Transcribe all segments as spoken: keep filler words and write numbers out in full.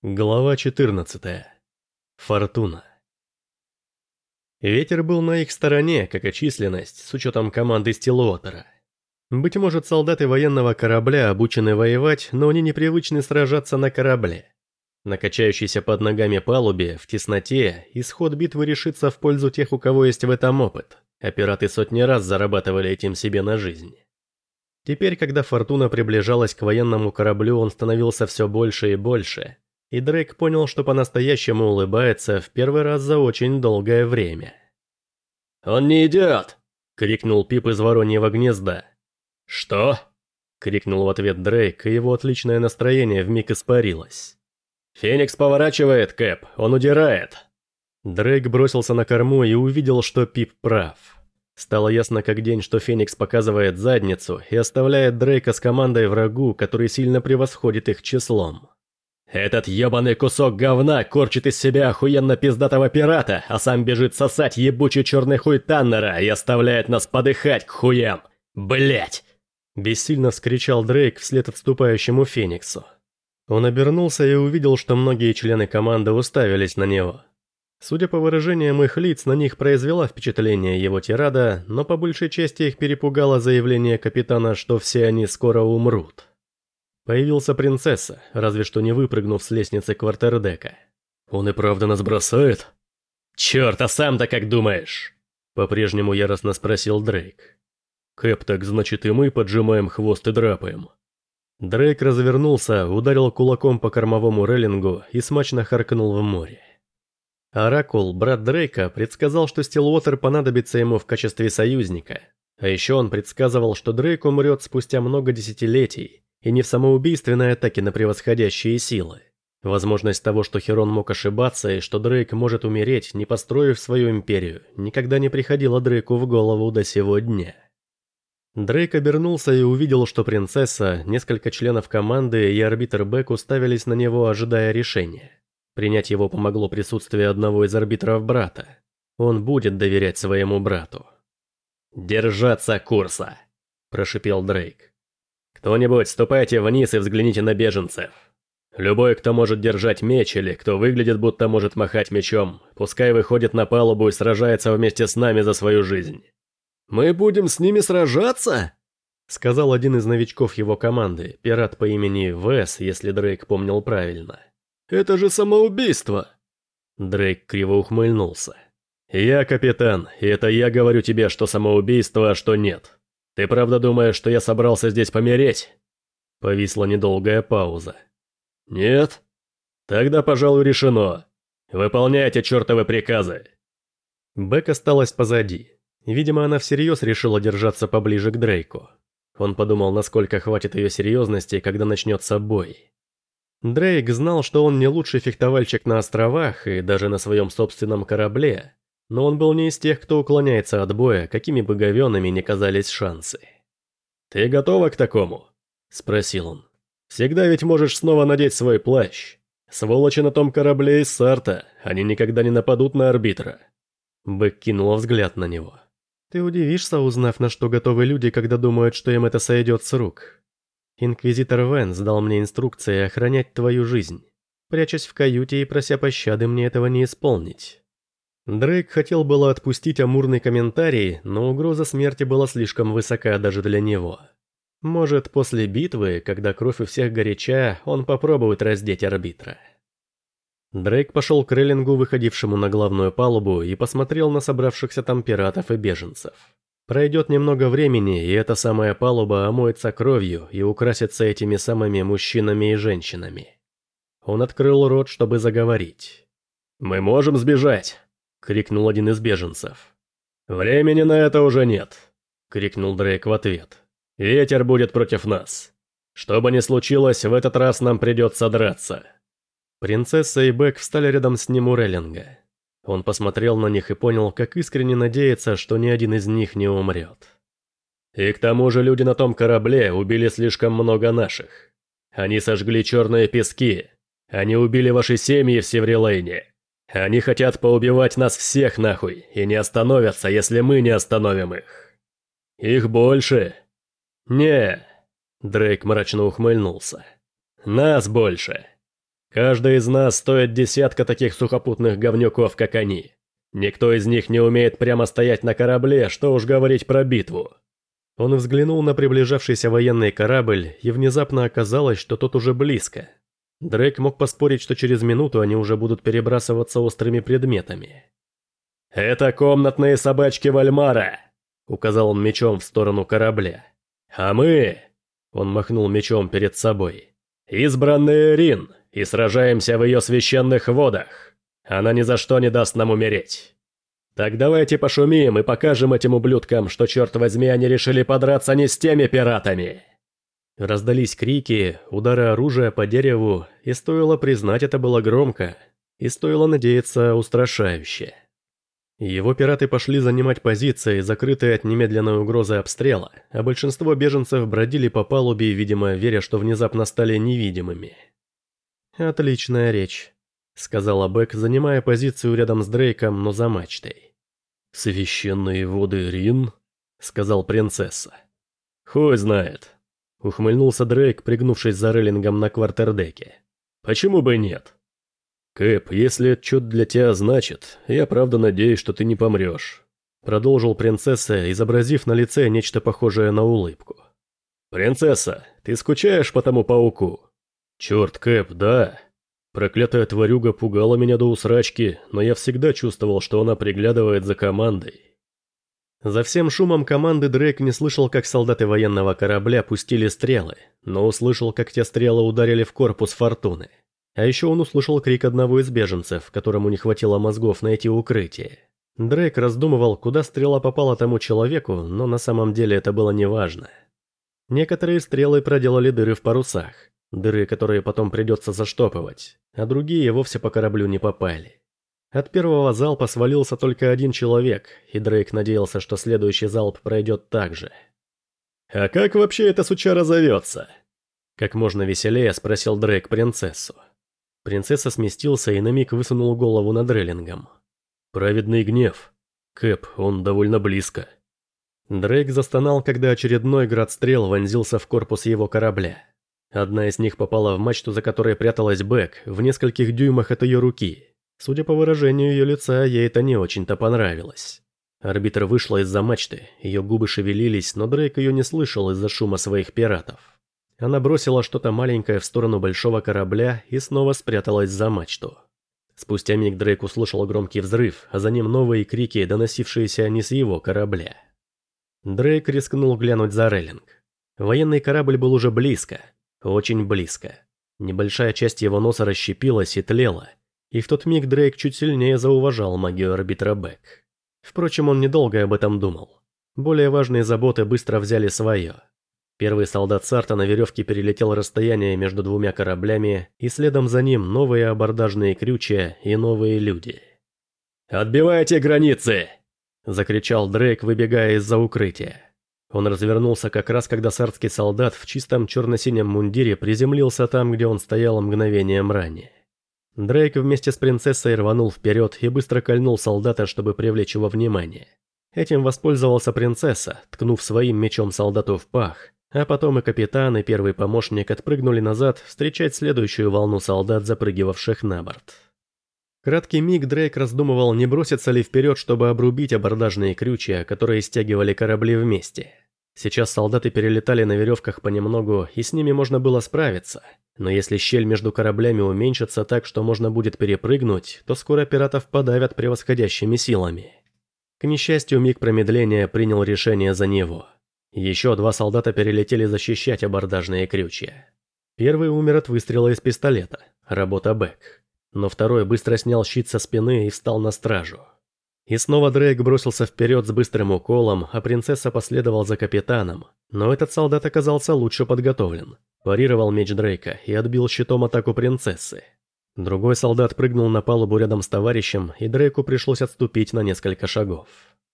Глава четырнадцатая. Фортуна. Ветер был на их стороне, как и численность, с учетом команды Стиллуотера. Быть может, солдаты военного корабля обучены воевать, но они непривычны сражаться на корабле. На качающейся под ногами палубе, в тесноте, исход битвы решится в пользу тех, у кого есть в этом опыт, а пираты сотни раз зарабатывали этим себе на жизнь. Теперь, когда Фортуна приближалась к военному кораблю, он становился все больше и больше. И Дрейк понял, что по-настоящему улыбается в первый раз за очень долгое время. «Он не идет!» — крикнул Пип из вороньего гнезда. «Что?» — крикнул в ответ Дрейк, и его отличное настроение вмиг испарилось. «Феникс поворачивает, Кэп, он удирает!» Дрейк бросился на корму и увидел, что Пип прав. Стало ясно как день, что Феникс показывает задницу и оставляет Дрейка с командой врагу, который сильно превосходит их числом. «Этот ебаный кусок говна корчит из себя охуенно пиздатого пирата, а сам бежит сосать ебучий черный хуй Таннера и оставляет нас подыхать к хуям! Блять!» Бессильно вскричал Дрейк вслед отступающему Фениксу. Он обернулся и увидел, что многие члены команды уставились на него. Судя по выражениям их лиц, на них произвела впечатление его тирада, но по большей части их перепугало заявление капитана, что все они скоро умрут. Появился принцесса, разве что не выпрыгнув с лестницы квартердека. «Он и правда нас бросает?» «Черт, а сам-то как думаешь?» По-прежнему яростно спросил Дрейк. «Кэп, так значит и мы поджимаем хвост и драпаем». Дрейк развернулся, ударил кулаком по кормовому рейлингу и смачно харкнул в море. Оракул, брат Дрейка, предсказал, что Стиллуотер понадобится ему в качестве союзника. А еще он предсказывал, что Дрейк умрет спустя много десятилетий, и не в самоубийственной атаке на превосходящие силы. Возможность того, что Херон мог ошибаться и что Дрейк может умереть, не построив свою империю, никогда не приходила Дрейку в голову до сего дня. Дрейк обернулся и увидел, что принцесса, несколько членов команды и арбитр Бек уставились на него, ожидая решения. Принять его помогло присутствие одного из арбитров брата. Он будет доверять своему брату. «Держаться курса!» – прошипел Дрейк. «Кто-нибудь, ступайте вниз и взгляните на беженцев. Любой, кто может держать меч или кто выглядит, будто может махать мечом, пускай выходит на палубу и сражается вместе с нами за свою жизнь». «Мы будем с ними сражаться?» — сказал один из новичков его команды, пират по имени Вес, если Дрейк помнил правильно. «Это же самоубийство!» Дрейк криво ухмыльнулся. «Я капитан, и это я говорю тебе, что самоубийство, а что нет. Ты правда думаешь, что я собрался здесь помереть?» Повисла недолгая пауза. «Нет? Тогда, пожалуй, решено. Выполняйте чертовы приказы!» Бек осталась позади. Видимо, она всерьез решила держаться поближе к Дрейку. Он подумал, насколько хватит ее серьезности, когда начнется бой. Дрейк знал, что он не лучший фехтовальщик на островах и даже на своем собственном корабле, но он был не из тех, кто уклоняется от боя, какими бы говёными ни казались шансы. «Ты готова к такому?» – спросил он. «Всегда ведь можешь снова надеть свой плащ. Сволочи на том корабле из Сарта, они никогда не нападут на арбитра». Бэк кинула взгляд на него. «Ты удивишься, узнав, на что готовы люди, когда думают, что им это сойдет с рук. Инквизитор Венс дал мне инструкции охранять твою жизнь. Прячась в каюте и прося пощады, мне этого не исполнить». Дрейк хотел было отпустить амурный комментарий, но угроза смерти была слишком высока даже для него. Может, после битвы, когда кровь у всех горяча, он попробует раздеть арбитра. Дрейк пошел к рейлингу, выходившему на главную палубу, и посмотрел на собравшихся там пиратов и беженцев. Пройдет немного времени, и эта самая палуба омоется кровью и украсится этими самыми мужчинами и женщинами. Он открыл рот, чтобы заговорить. «Мы можем сбежать!» — крикнул один из беженцев. «Времени на это уже нет!» — крикнул Дрейк в ответ. «Ветер будет против нас. Что бы ни случилось, в этот раз нам придется драться». Принцесса и Бек встали рядом с ним у рейлинга. Он посмотрел на них и понял, как искренне надеется, что ни один из них не умрет. «И к тому же люди на том корабле убили слишком много наших. Они сожгли черные пески. Они убили ваши семьи в Севрилейне. Они хотят поубивать нас всех нахуй и не остановятся, если мы не остановим их. Их больше?» «Не», — Дрейк мрачно ухмыльнулся. «Нас больше. Каждый из нас стоит десятка таких сухопутных говнюков, как они. Никто из них не умеет прямо стоять на корабле, что уж говорить про битву». Он взглянул на приближавшийся военный корабль, и внезапно оказалось, что тот уже близко. Дрейк мог поспорить, что через минуту они уже будут перебрасываться острыми предметами. «Это комнатные собачки Вальмара», — указал он мечом в сторону корабля. «А мы...» — он махнул мечом перед собой. «Избранные Рин, и сражаемся в ее священных водах. Она ни за что не даст нам умереть. Так давайте пошумим и покажем этим ублюдкам, что, черт возьми, они решили подраться не с теми пиратами». Раздались крики, удары оружия по дереву, и стоило признать, это было громко, и стоило надеяться устрашающе. Его пираты пошли занимать позиции, закрытые от немедленной угрозы обстрела, а большинство беженцев бродили по палубе, видимо, веря, что внезапно стали невидимыми. «Отличная речь», — сказала Бэк, занимая позицию рядом с Дрейком, но за мачтой. «Священные воды Рин?» — сказал принцесса. «Хуй знает», — ухмыльнулся Дрейк, пригнувшись за рейлингом на квартердеке. «Почему бы нет? Кэп, если это что-то для тебя значит, я правда надеюсь, что ты не помрешь», — продолжил принцесса, изобразив на лице нечто похожее на улыбку. «Принцесса, ты скучаешь по тому пауку?» «Черт, Кэп, да. Проклятая тварюга пугала меня до усрачки, но я всегда чувствовал, что она приглядывает за командой». За всем шумом команды Дрейк не слышал, как солдаты военного корабля пустили стрелы, но услышал, как те стрелы ударили в корпус Фортуны. А еще он услышал крик одного из беженцев, которому не хватило мозгов найти укрытие. Дрейк раздумывал, куда стрела попала тому человеку, но на самом деле это было неважно. Некоторые стрелы проделали дыры в парусах, дыры, которые потом придется заштопывать, а другие вовсе по кораблю не попали. От первого залпа свалился только один человек, и Дрейк надеялся, что следующий залп пройдет так же. «А как вообще эта сучара зовется?» Как можно веселее спросил Дрейк принцессу. Принцесса сместился и на миг высунул голову над рейлингом. «Праведный гнев. Кэп, он довольно близко». Дрейк застонал, когда очередной град стрел вонзился в корпус его корабля. Одна из них попала в мачту, за которой пряталась Бэк, в нескольких дюймах от ее руки. Судя по выражению ее лица, ей это не очень-то понравилось. Арбитр вышла из-за мачты, ее губы шевелились, но Дрейк ее не слышал из-за шума своих пиратов. Она бросила что-то маленькое в сторону большого корабля и снова спряталась за мачту. Спустя миг Дрейк услышал громкий взрыв, а за ним новые крики, доносившиеся не с его корабля. Дрейк рискнул глянуть за рейлинг. Военный корабль был уже близко, очень близко. Небольшая часть его носа расщепилась и тлела, и в тот миг Дрейк чуть сильнее зауважал магию арбитра Бэк. Впрочем, он недолго об этом думал. Более важные заботы быстро взяли свое. Первый солдат Сарта на веревке перелетел расстояние между двумя кораблями, и следом за ним новые абордажные крючья и новые люди. «Отбивайте границы!» – закричал Дрейк, выбегая из-за укрытия. Он развернулся как раз, когда сартский солдат в чистом черно-синем мундире приземлился там, где он стоял мгновением ранее. Дрейк вместе с принцессой рванул вперед и быстро кольнул солдата, чтобы привлечь его внимание. Этим воспользовался принцесса, ткнув своим мечом солдату в пах, а потом и капитан, и первый помощник отпрыгнули назад встречать следующую волну солдат, запрыгивавших на борт. Краткий миг Дрейк раздумывал, не броситься ли вперед, чтобы обрубить абордажные крючья, которые стягивали корабли вместе. Сейчас солдаты перелетали на веревках понемногу, и с ними можно было справиться. Но если щель между кораблями уменьшится так, что можно будет перепрыгнуть, то скоро пиратов подавят превосходящими силами. К несчастью, миг промедления принял решение за него. Еще два солдата перелетели защищать абордажные крючья. Первый умер от выстрела из пистолета, работа Бэк. Но второй быстро снял щит со спины и встал на стражу. И снова Дрейк бросился вперед с быстрым уколом, а принцесса последовал за капитаном. Но этот солдат оказался лучше подготовлен. Парировал меч Дрейка и отбил щитом атаку принцессы. Другой солдат прыгнул на палубу рядом с товарищем, и Дрейку пришлось отступить на несколько шагов.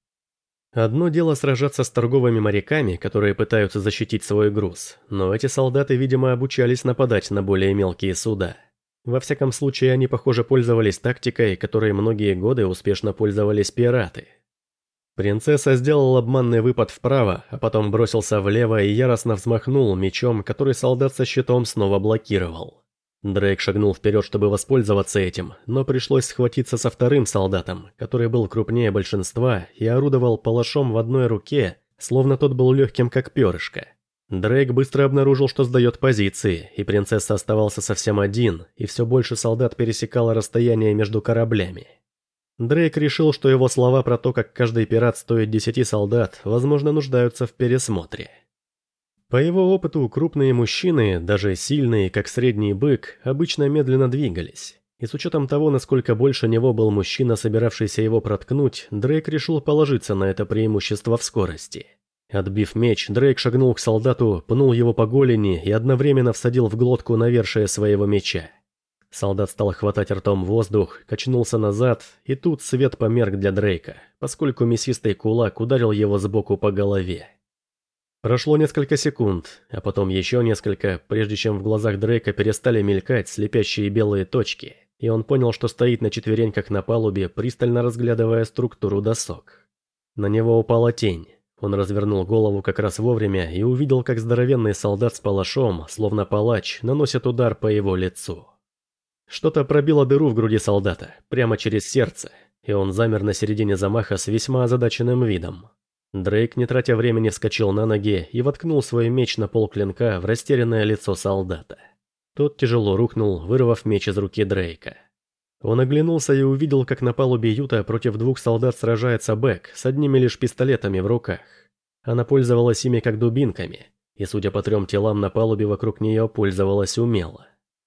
Одно дело сражаться с торговыми моряками, которые пытаются защитить свой груз, но эти солдаты, видимо, обучались нападать на более мелкие суда. Во всяком случае, они, похоже, пользовались тактикой, которой многие годы успешно пользовались пираты. Принцесса сделал обманный выпад вправо, а потом бросился влево и яростно взмахнул мечом, который солдат со щитом снова блокировал. Дрейк шагнул вперед, чтобы воспользоваться этим, но пришлось схватиться со вторым солдатом, который был крупнее большинства и орудовал палашом в одной руке, словно тот был легким как перышко. Дрейк быстро обнаружил, что сдает позиции, и принцесса оставался совсем один, и все больше солдат пересекало расстояние между кораблями. Дрейк решил, что его слова про то, как каждый пират стоит десяти солдат, возможно, нуждаются в пересмотре. По его опыту, крупные мужчины, даже сильные, как средний бык, обычно медленно двигались. И с учетом того, насколько больше него был мужчина, собиравшийся его проткнуть, Дрейк решил положиться на это преимущество в скорости. Отбив меч, Дрейк шагнул к солдату, пнул его по голени и одновременно всадил в глотку навершие своего меча. Солдат стал хватать ртом воздух, качнулся назад, и тут свет померк для Дрейка, поскольку мясистый кулак ударил его сбоку по голове. Прошло несколько секунд, а потом еще несколько, прежде чем в глазах Дрейка перестали мелькать слепящие белые точки, и он понял, что стоит на четвереньках на палубе, пристально разглядывая структуру досок. На него упала тень. Он развернул голову как раз вовремя и увидел, как здоровенный солдат с палашом, словно палач, наносит удар по его лицу. Что-то пробило дыру в груди солдата, прямо через сердце, и он замер на середине замаха с весьма озадаченным видом. Дрейк, не тратя времени, вскочил на ноги и воткнул свой меч на пол клинка в растерянное лицо солдата. Тот тяжело рухнул, вырвав меч из руки Дрейка. Он оглянулся и увидел, как на палубе Юта против двух солдат сражается Бэк с одними лишь пистолетами в руках. Она пользовалась ими как дубинками, и, судя по трем телам на палубе, вокруг нее пользовалась умело.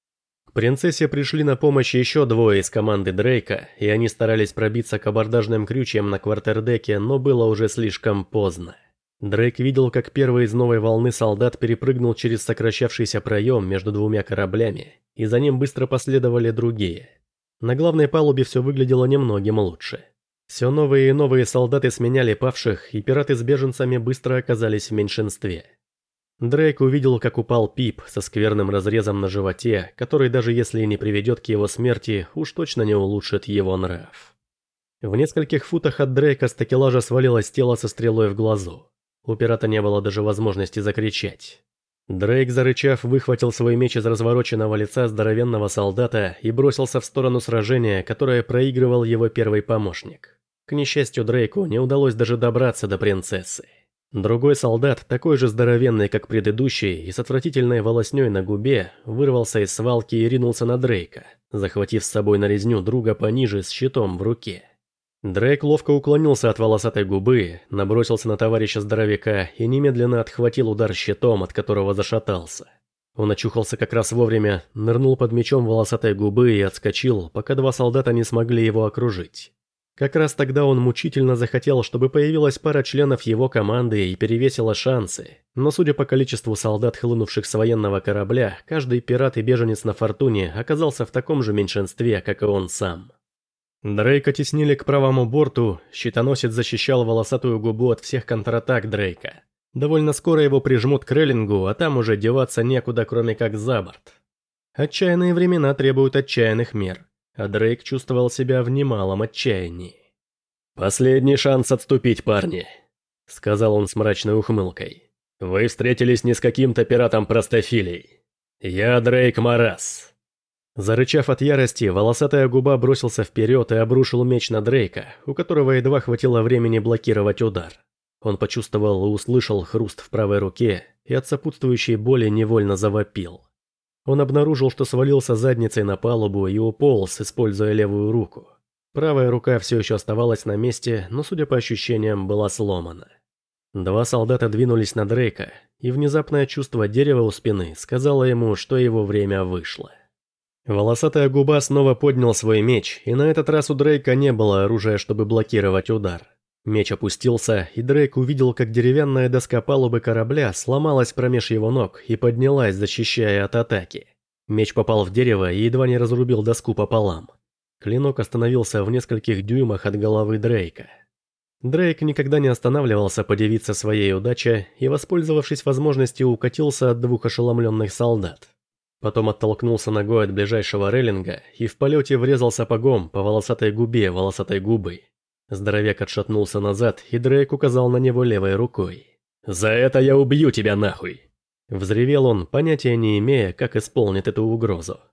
К принцессе пришли на помощь еще двое из команды Дрейка, и они старались пробиться к абордажным крючьям на квартердеке, но было уже слишком поздно. Дрейк видел, как первый из новой волны солдат перепрыгнул через сокращавшийся проем между двумя кораблями, и за ним быстро последовали другие. На главной палубе все выглядело немногим лучше. Все новые и новые солдаты сменяли павших, и пираты с беженцами быстро оказались в меньшинстве. Дрейк увидел, как упал Пип со скверным разрезом на животе, который даже если и не приведет к его смерти, уж точно не улучшит его нрав. В нескольких футах от Дрейка с такелажа свалилось тело со стрелой в глазу. У пирата не было даже возможности закричать. Дрейк, зарычав, выхватил свой меч из развороченного лица здоровенного солдата и бросился в сторону сражения, которое проигрывал его первый помощник. К несчастью, Дрейку не удалось даже добраться до принцессы. Другой солдат, такой же здоровенный, как предыдущий, и с отвратительной волосней на губе, вырвался из свалки и ринулся на Дрейка, захватив с собой на резню друга пониже с щитом в руке. Дрейк ловко уклонился от волосатой губы, набросился на товарища здоровяка и немедленно отхватил удар щитом, от которого зашатался. Он очухался как раз вовремя, нырнул под мечом волосатой губы и отскочил, пока два солдата не смогли его окружить. Как раз тогда он мучительно захотел, чтобы появилась пара членов его команды и перевесила шансы, но судя по количеству солдат, хлынувших с военного корабля, каждый пират и беженец на Фортуне оказался в таком же меньшинстве, как и он сам. Дрейка теснили к правому борту, щитоносец защищал волосатую губу от всех контратак Дрейка. Довольно скоро его прижмут к рейлингу, а там уже деваться некуда, кроме как за борт. Отчаянные времена требуют отчаянных мер. А Дрейк чувствовал себя в немалом отчаянии. «Последний шанс отступить, парни», — сказал он с мрачной ухмылкой. «Вы встретились не с каким-то пиратом-простофилей. Я Дрейк Марас». Зарычав от ярости, волосатая губа бросился вперед и обрушил меч на Дрейка, у которого едва хватило времени блокировать удар. Он почувствовал и услышал хруст в правой руке, и от сопутствующей боли невольно завопил. Он обнаружил, что свалился задницей на палубу и уполз, используя левую руку. Правая рука все еще оставалась на месте, но, судя по ощущениям, была сломана. Два солдата двинулись на Дрейка, и внезапное чувство дерева у спины сказало ему, что его время вышло. Волосатая губа снова поднял свой меч, и на этот раз у Дрейка не было оружия, чтобы блокировать удар. Меч опустился, и Дрейк увидел, как деревянная доска палубы корабля сломалась промеж его ног и поднялась, защищая от атаки. Меч попал в дерево и едва не разрубил доску пополам. Клинок остановился в нескольких дюймах от головы Дрейка. Дрейк никогда не останавливался подивиться своей удаче и, воспользовавшись возможностью, укатился от двух ошеломленных солдат. Потом оттолкнулся ногой от ближайшего рейлинга и в полете врезал сапогом по волосатой губе волосатой губы. Здоровяк отшатнулся назад, и Дрейк указал на него левой рукой. «За это я убью тебя нахуй!» Взревел он, понятия не имея, как исполнит эту угрозу.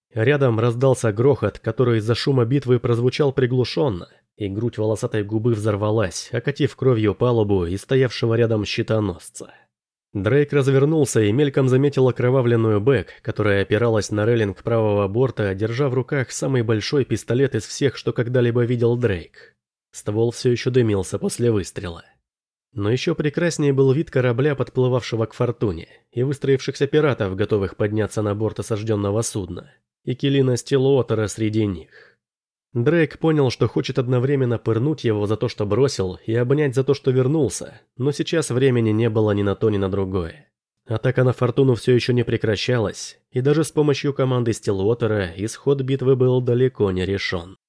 Рядом раздался грохот, который из-за шума битвы прозвучал приглушенно, и грудь волосатой губы взорвалась, окатив кровью палубу и стоявшего рядом щитоносца. Дрейк развернулся и мельком заметил окровавленную Бэк, которая опиралась на рейлинг правого борта, держа в руках самый большой пистолет из всех, что когда-либо видел Дрейк. Ствол все еще дымился после выстрела. Но еще прекраснее был вид корабля, подплывавшего к Фортуне, и выстроившихся пиратов, готовых подняться на борт осажденного судна, и Келина Стиллуотера среди них. Дрейк понял, что хочет одновременно пырнуть его за то, что бросил, и обнять за то, что вернулся, но сейчас времени не было ни на то, ни на другое. Атака на Фортуну все еще не прекращалась, и даже с помощью команды Стиллуотера исход битвы был далеко не решен.